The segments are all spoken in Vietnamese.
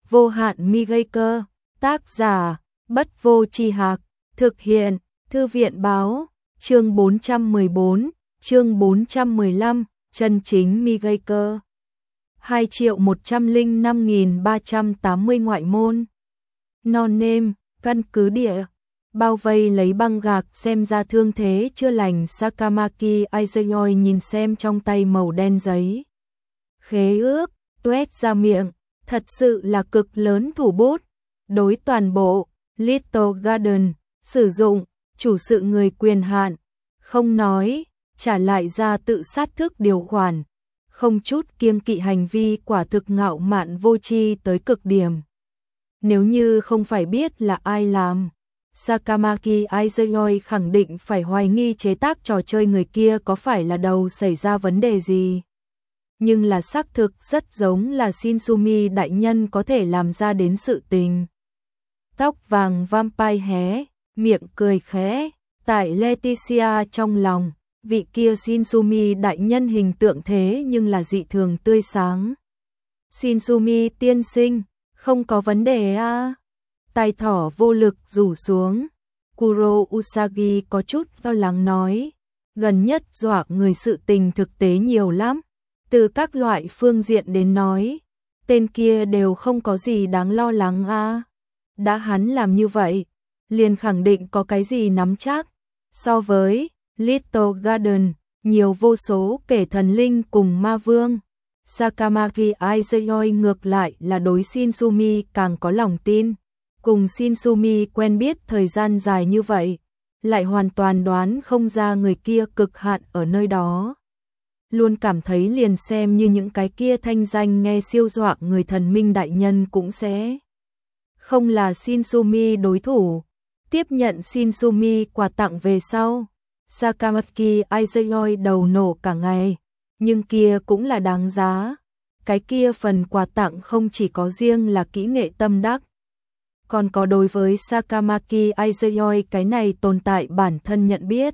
Vô hạn mi gây cơ, tác giả, Bất Vô Tri Hạc, thực hiện, Thư viện báo, chương 414, chương 415, chân chính mi gây cơ. 2.105.380 ngoại môn. Non nêm, căn cứ địa, bao vây lấy băng gạc xem ra thương thế chưa lành. Sakamaki Aiseoi nhìn xem trong tay màu đen giấy khế ước, tuét ra miệng, thật sự là cực lớn thủ bút. Đối toàn bộ Little Garden sử dụng chủ sự người quyền hạn, không nói, trả lại ra tự sát thức điều khoản, không chút kiêng kỵ, hành vi quả thực ngạo mạn vô tri tới cực điểm. Nếu như không phải biết là ai làm, Sakamaki Aiseoi khẳng định phải hoài nghi chế tác trò chơi người kia có phải là đầu xảy ra vấn đề gì. Nhưng là xác thực rất giống là Shinsumi đại nhân có thể làm ra đến sự tình. Tóc vàng vampire hé, miệng cười khẽ, tại Leticia trong lòng, vị kia Shinsumi đại nhân hình tượng thế nhưng là dị thường tươi sáng. Shinsumi tiên sinh, không có vấn đề à? Tai thỏ vô lực rủ xuống. Kuro Usagi có chút lo lắng nói, gần nhất dọa người sự tình thực tế nhiều lắm. Từ các loại phương diện đến nói, tên kia đều không có gì đáng lo lắng à. Đã hắn làm như vậy, liền khẳng định có cái gì nắm chắc. So với Little Garden, nhiều vô số kẻ thần linh cùng ma vương, Sakamaki Aiseoi ngược lại là đối Shinsumi càng có lòng tin. Cùng Shinsumi quen biết thời gian dài như vậy, lại hoàn toàn đoán không ra người kia cực hạn ở nơi đó. Luôn cảm thấy liền xem như những cái kia thanh danh nghe siêu dọa người thần minh đại nhân cũng sẽ không là Shinsumi đối thủ. Tiếp nhận Shinsumi quà tặng về sau, Sakamaki Aiseoi đầu nổ cả ngày, nhưng kia cũng là đáng giá. Cái kia phần quà tặng không chỉ có riêng là kỹ nghệ tâm đắc, còn có đối với Sakamaki Aiseoi cái này tồn tại bản thân nhận biết,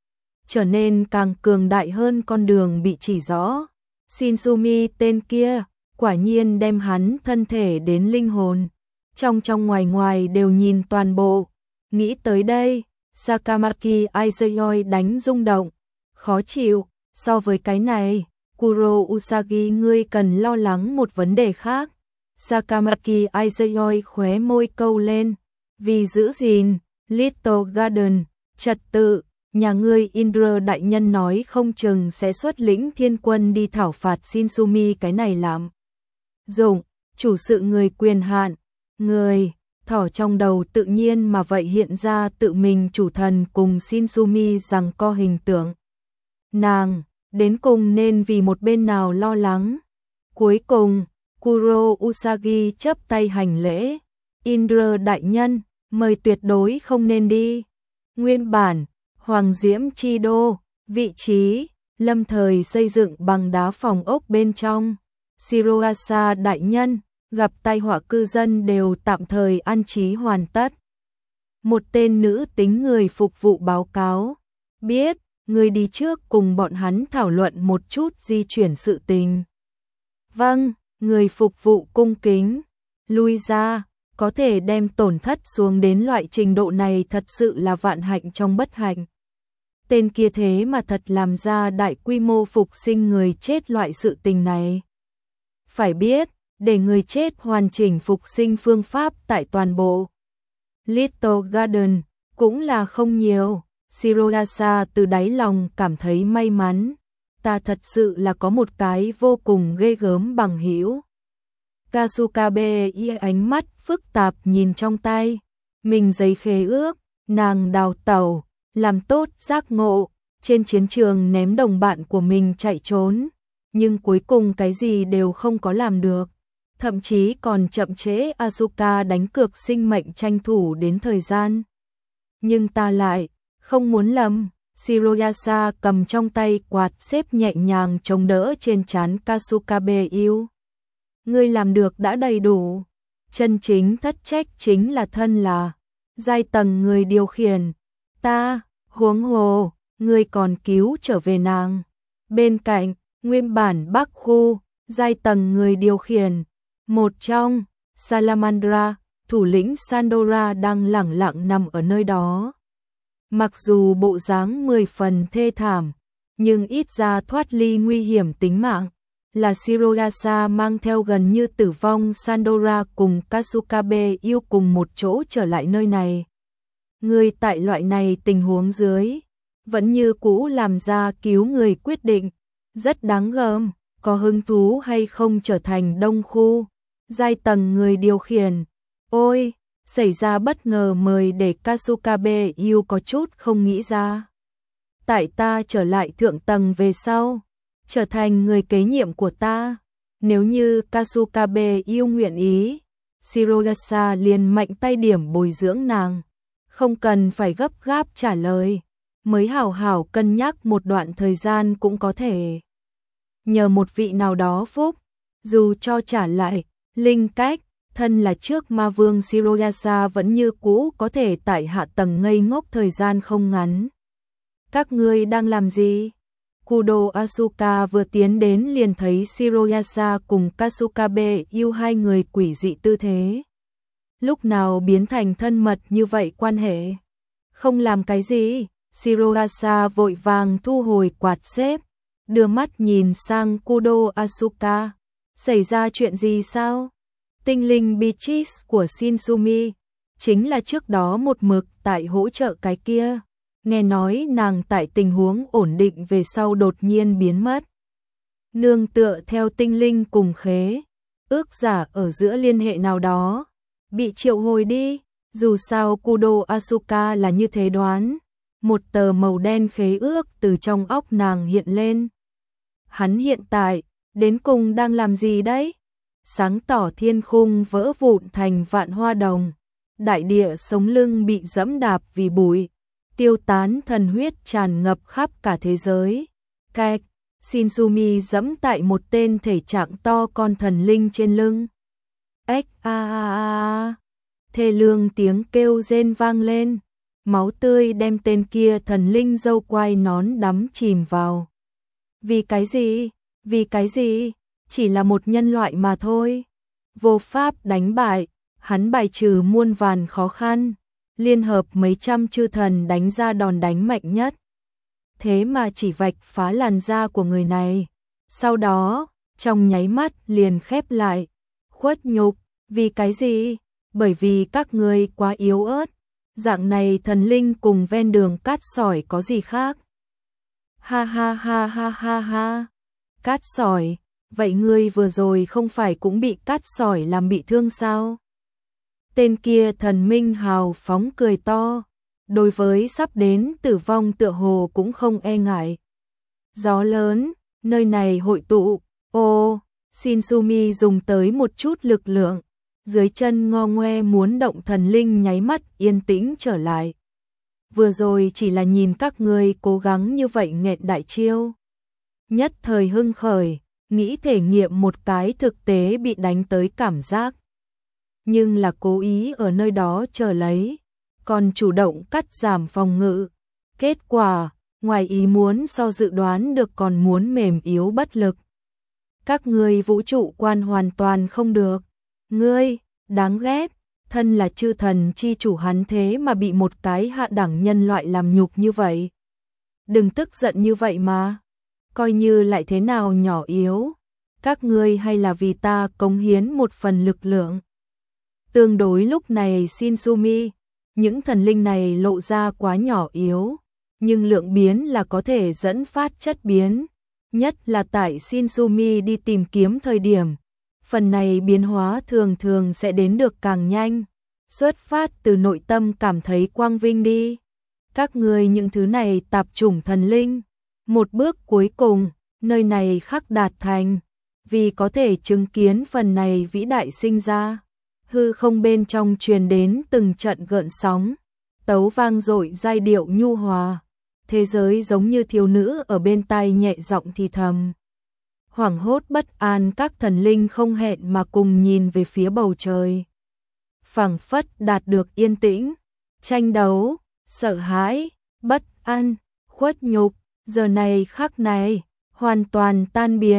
trở nên càng cường đại hơn con đường bị chỉ rõ. Shinsumi tên kia, quả nhiên đem hắn thân thể đến linh hồn, trong ngoài ngoài đều nhìn toàn bộ. Nghĩ tới đây, Sakamaki Aiseoi đánh rung động, khó chịu. So với cái này, Kuro Usagi ngươi cần lo lắng một vấn đề khác. Sakamaki Aiseoi khóe môi câu lên, vì giữ gìn Little Garden trật tự, nhà ngươi Indra đại nhân nói không chừng sẽ xuất lĩnh thiên quân đi thảo phạt Shinsumi cái này làm dụng chủ sự người quyền hạn. Người thỏ trong đầu tự nhiên mà vậy hiện ra tự mình chủ thần cùng Shinsumi rằng co hình tượng. Nàng đến cùng nên vì một bên nào lo lắng. Cuối cùng Kuro Usagi chắp tay hành lễ, Indra đại nhân, mời tuyệt đối không nên đi. Nguyên bản Hoàng Diễm Chi Đô, vị trí lâm thời xây dựng bằng đá phòng ốc bên trong. Shiroasa đại nhân, gặp tai họa cư dân đều tạm thời an trí hoàn tất. Một tên nữ tính người phục vụ báo cáo, biết, người đi trước cùng bọn hắn thảo luận một chút di chuyển sự tình. Vâng, người phục vụ cung kính, lui ra, có thể đem tổn thất xuống đến loại trình độ này thật sự là vạn hạnh trong bất hạnh. Tên kia thế mà thật làm ra đại quy mô phục sinh người chết loại sự tình này. Phải biết, để người chết hoàn chỉnh phục sinh phương pháp tại toàn bộ Little Garden cũng là không nhiều. Shiroasa từ đáy lòng cảm thấy may mắn, ta thật sự là có một cái vô cùng ghê gớm bằng hữu. Kasukabe ánh mắt phức tạp nhìn trong tay mình giấy khế ước, nàng đào tẩu, làm tốt giác ngộ, trên chiến trường ném đồng bạn của mình chạy trốn, nhưng cuối cùng cái gì đều không có làm được, thậm chí còn chậm trễ Asuka đánh cược sinh mệnh tranh thủ đến thời gian. Nhưng ta lại không muốn lầm. Shiroyasa cầm trong tay quạt xếp nhẹ nhàng chống đỡ trên trán Kasukabe yêu. Ngươi làm được đã đầy đủ. Chân chính thất trách chính là thân là giai tầng người điều khiển. Ta, huống hồ, ngươi còn cứu trở về nàng. Bên cạnh, nguyên bản Bắc khu, giai tầng người điều khiển. Một trong Salamandra, thủ lĩnh Sandora đang lẳng lặng nằm ở nơi đó. Mặc dù bộ dáng 10 phần thê thảm, nhưng ít ra thoát ly nguy hiểm tính mạng. Là Shirogasa mang theo gần như tử vong Sandora cùng Kasukabe yêu cùng một chỗ trở lại nơi này. Người tại loại này tình huống dưới, vẫn như cũ làm ra cứu người quyết định, rất đáng gờm, có hứng thú hay không trở thành đông khu, giai tầng người điều khiển. Ôi, xảy ra bất ngờ mời để Kasukabe yêu có chút không nghĩ ra. Tại ta trở lại thượng tầng về sau, trở thành người kế nhiệm của ta. Nếu như Kasukabe yêu nguyện ý, Shirogasa liền mạnh tay điểm bồi dưỡng nàng. Không cần phải gấp gáp trả lời, mới hảo hảo cân nhắc một đoạn thời gian cũng có thể. Nhờ một vị nào đó phúc, dù cho trả lại, linh cách, thân là trước ma vương Shirogasa vẫn như cũ có thể tại hạ tầng ngây ngốc thời gian không ngắn. Các ngươi đang làm gì? Kudo Asuka vừa tiến đến liền thấy Shirogasa cùng Kasukabe yêu hai người quỷ dị tư thế. Lúc nào biến thành thân mật như vậy quan hệ? Không làm cái gì, Shirogasa vội vàng thu hồi quạt xếp, đưa mắt nhìn sang Kudo Asuka. Xảy ra chuyện gì sao? Tinh linh Beatrice của Shinsumi, chính là trước đó một mực tại hỗ trợ cái kia. Nghe nói nàng tại tình huống ổn định về sau đột nhiên biến mất. Nương tựa theo tinh linh cùng khế, ước giả ở giữa liên hệ nào đó, bị triệu hồi đi, dù sao Kudo Asuka là như thế đoán. Một tờ màu đen khế ước từ trong óc nàng hiện lên. Hắn hiện tại, đến cùng đang làm gì đấy? Sáng tỏ thiên khung vỡ vụn thành vạn hoa đồng, đại địa sống lưng bị dẫm đạp vì bụi, tiêu tán thần huyết tràn ngập khắp cả thế giới. Cạch, Shinsumi dẫm tại một tên thể trạng to con thần linh trên lưng. Ếch a a a, thê lương tiếng kêu rên vang lên, máu tươi đem tên kia thần linh râu quai nón đắm chìm vào. Vì cái gì? Vì cái gì? Chỉ là một nhân loại mà thôi. Vô pháp đánh bại, hắn bài trừ muôn vàn khó khăn, liên hợp mấy trăm chư thần đánh ra đòn đánh mạnh nhất. Thế mà chỉ vạch phá làn da của người này. Sau đó, trong nháy mắt liền khép lại. Khuất nhục, vì cái gì? Bởi vì các ngươi quá yếu ớt. Dạng này thần linh cùng ven đường cát sỏi có gì khác? Ha ha ha ha ha ha. Cát sỏi, vậy ngươi vừa rồi không phải cũng bị cát sỏi làm bị thương sao? Tên kia thần minh hào phóng cười to, đối với sắp đến tử vong tựa hồ cũng không e ngại. Gió lớn, nơi này hội tụ, ô, Shinsumi dùng tới một chút lực lượng, dưới chân ngo ngoe muốn động thần linh nháy mắt yên tĩnh trở lại. Vừa rồi chỉ là nhìn các ngươi cố gắng như vậy nghẹn đại chiêu. Nhất thời hưng khởi, nghĩ thể nghiệm một cái thực tế bị đánh tới cảm giác. Nhưng là cố ý ở nơi đó chờ lấy, còn chủ động cắt giảm phòng ngự. Kết quả, ngoài ý muốn so dự đoán được còn muốn mềm yếu bất lực. Các ngươi vũ trụ quan hoàn toàn không được. Ngươi, đáng ghét, thân là chư thần chi chủ hắn thế mà bị một cái hạ đẳng nhân loại làm nhục như vậy. Đừng tức giận như vậy mà, coi như lại thế nào nhỏ yếu, các ngươi hay là vì ta cống hiến một phần lực lượng. Tương đối lúc này Shinsumi, những thần linh này lộ ra quá nhỏ yếu, nhưng lượng biến là có thể dẫn phát chất biến, nhất là tại Shinsumi đi tìm kiếm thời điểm. Phần này biến hóa thường thường sẽ đến được càng nhanh, xuất phát từ nội tâm cảm thấy quang vinh đi. Các ngươi những thứ này tạp chủng thần linh, một bước cuối cùng, nơi này khắc đạt thành, vì có thể chứng kiến phần này vĩ đại sinh ra. Hư không bên trong truyền đến từng trận gợn sóng, tấu vang dội giai điệu nhu hòa, thế giới giống như thiếu nữ ở bên tai nhẹ giọng thì thầm. Hoảng hốt bất an các thần linh không hẹn mà cùng nhìn về phía bầu trời. Phảng phất đạt được yên tĩnh, tranh đấu, sợ hãi, bất an, khuất nhục, giờ này khắc này, hoàn toàn tan biến,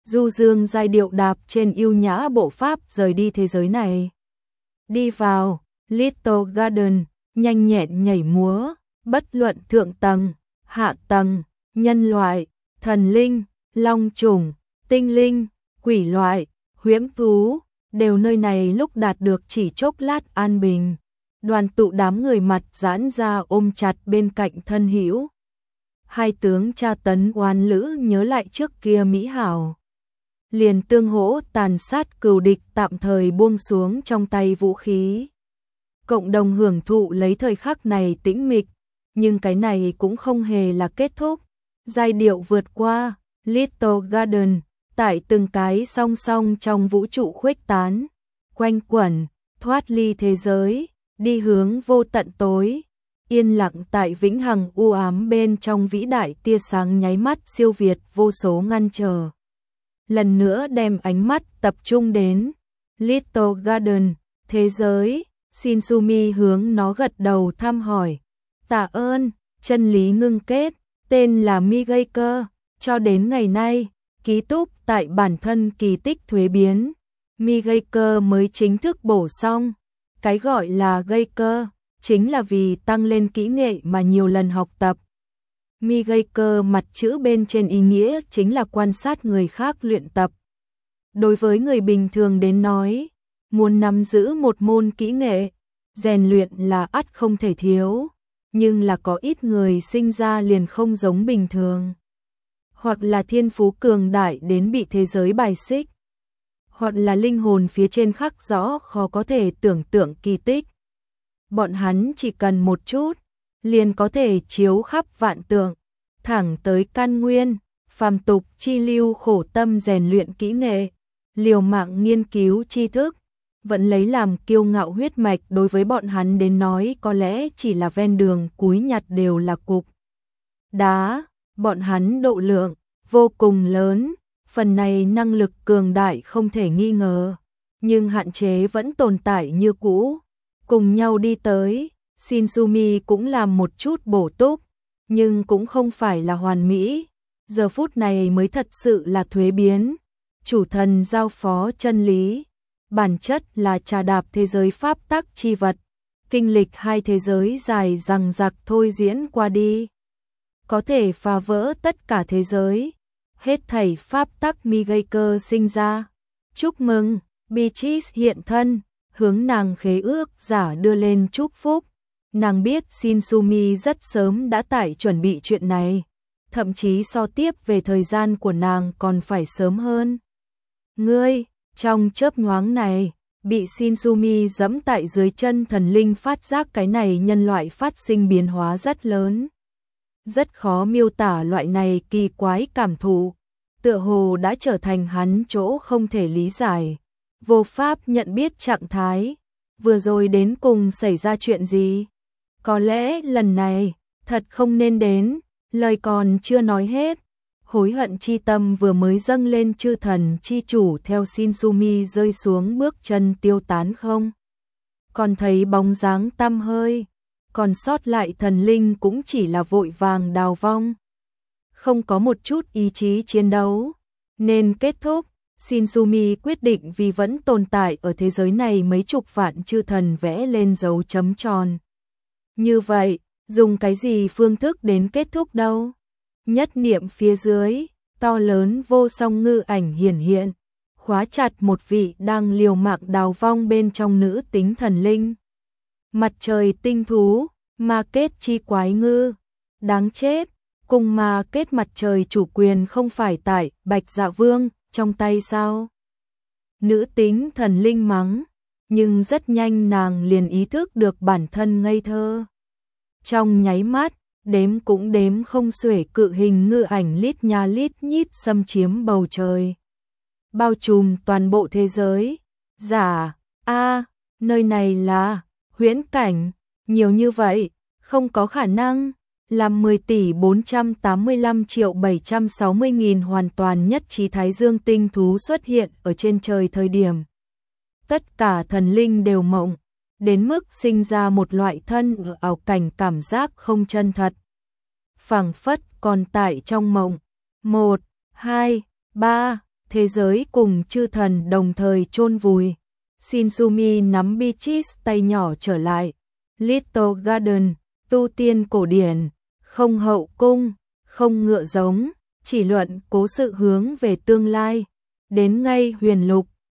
du dương giai điệu đạp trên yêu nhã bộ pháp rời đi thế giới này. Đi vào Little Garden, nhanh nhẹn nhảy múa, bất luận thượng tầng, hạ tầng, nhân loại, thần linh, long trùng, tinh linh, quỷ loại, huyễn thú, đều nơi này lúc đạt được chỉ chốc lát an bình. Đoàn tụ đám người mặt giãn ra ôm chặt bên cạnh thân hữu. Hai tướng tra tấn oan lữ nhớ lại trước kia mỹ hảo. Liền tương hỗ tàn sát cừu địch tạm thời buông xuống trong tay vũ khí. Cộng đồng hưởng thụ lấy thời khắc này tĩnh mịch, nhưng cái này cũng không hề là kết thúc. Giai điệu vượt qua Little Garden, tại từng cái song song trong vũ trụ khuếch tán, quanh quẩn, thoát ly thế giới, đi hướng vô tận tối. Yên lặng tại vĩnh hằng u ám bên trong vĩ đại tia sáng nháy mắt siêu việt vô số ngăn trở. Lần nữa đem ánh mắt tập trung đến Little Garden, thế giới. Shinsumi hướng nó gật đầu thăm hỏi. Tạ ơn, chân lý ngưng kết, tên là Migaker, cho đến ngày nay, ký túc tại bản thân kỳ tích thuế biến. Migaker mới chính thức bổ xong. Cái gọi là gây cơ, chính là vì tăng lên kỹ nghệ mà nhiều lần học tập. Migaker mặt chữ bên trên ý nghĩa chính là quan sát người khác luyện tập. Đối với người bình thường đến nói, muốn nắm giữ một môn kỹ nghệ, rèn luyện là ắt không thể thiếu, nhưng là có ít người sinh ra liền không giống bình thường. Hoặc là thiên phú cường đại đến bị thế giới bài xích, hoặc là linh hồn phía trên khắc rõ khó có thể tưởng tượng kỳ tích. Bọn hắn chỉ cần một chút, liền có thể chiếu khắp vạn tượng, thẳng tới căn nguyên, phàm tục chi lưu khổ tâm rèn luyện kỹ nghệ, liều mạng nghiên cứu tri thức, vẫn lấy làm kiêu ngạo huyết mạch đối với bọn hắn đến nói có lẽ chỉ là ven đường cúi nhặt đều là cục đá, bọn hắn độ lượng vô cùng lớn, phần này năng lực cường đại không thể nghi ngờ, nhưng hạn chế vẫn tồn tại như cũ. Cùng nhau đi tới, Shinsumi cũng làm một chút bổ túc, nhưng cũng không phải là hoàn mỹ, giờ phút này mới thật sự là thuế biến. Chủ thần giao phó chân lý, bản chất là trà đạp thế giới pháp tắc chi vật, kinh lịch hai thế giới dài dằng dặc thôi diễn qua đi, có thể phá vỡ tất cả thế giới, hết thảy pháp tắc Migaker sinh ra. Chúc mừng, Beatrice hiện thân, hướng nàng khế ước giả đưa lên chúc phúc. Nàng biết Shinsumi rất sớm đã tại chuẩn bị chuyện này, thậm chí so tiếp về thời gian của nàng còn phải sớm hơn. Ngươi, trong chớp nhoáng này, bị Shinsumi giẫm tại dưới chân thần linh phát giác cái này nhân loại phát sinh biến hóa rất lớn. Rất khó miêu tả loại này kỳ quái cảm thụ, tựa hồ đã trở thành hắn chỗ không thể lý giải, vô pháp nhận biết trạng thái. Vừa rồi đến cùng xảy ra chuyện gì? Có lẽ lần này, thật không nên đến, lời còn chưa nói hết. Hối hận chi tâm vừa mới dâng lên chư thần chi chủ theo Shinsumi rơi xuống bước chân tiêu tán không. Còn thấy bóng dáng tăm hơi, còn sót lại thần linh cũng chỉ là vội vàng đào vong. Không có một chút ý chí chiến đấu, nên kết thúc. Shinsumi quyết định vì vẫn tồn tại ở thế giới này mấy chục vạn chư thần vẽ lên dấu chấm tròn. Như vậy, dùng cái gì phương thức đến kết thúc đâu? Nhất niệm phía dưới, to lớn vô song ngư ảnh hiển hiện, khóa chặt một vị đang liều mạng đào vong bên trong nữ tính thần linh. Mặt trời tinh thú, ma kết chi quái ngư, đáng chết, cùng ma kết mặt trời chủ quyền không phải tại Bạch Dạ Vương trong tay sao? Nữ tính thần linh mắng, nhưng rất nhanh nàng liền ý thức được bản thân ngây thơ. Trong nháy mắt, đếm cũng đếm không xuể cự hình ngư ảnh lít nha lít nhít xâm chiếm bầu trời, bao trùm toàn bộ thế giới. Giả, nơi này là huyễn cảnh, nhiều như vậy, không có khả năng. Làm 10 tỷ 485 triệu 760 nghìn hoàn toàn nhất trí Thái Dương tinh thú xuất hiện ở trên trời thời điểm. Tất cả thần linh đều mộng, đến mức sinh ra một loại thân ở ảo cảnh cảm giác không chân thật. Phảng phất còn tại trong mộng. 1, 2, 3, thế giới cùng chư thần đồng thời chôn vùi. Shinzumi nắm Beatrice tay nhỏ trở lại. Little Garden, tu tiên cổ điển, không hậu cung, không ngựa giống, chỉ luận cố sự hướng về tương lai. Đến ngay huyền lục,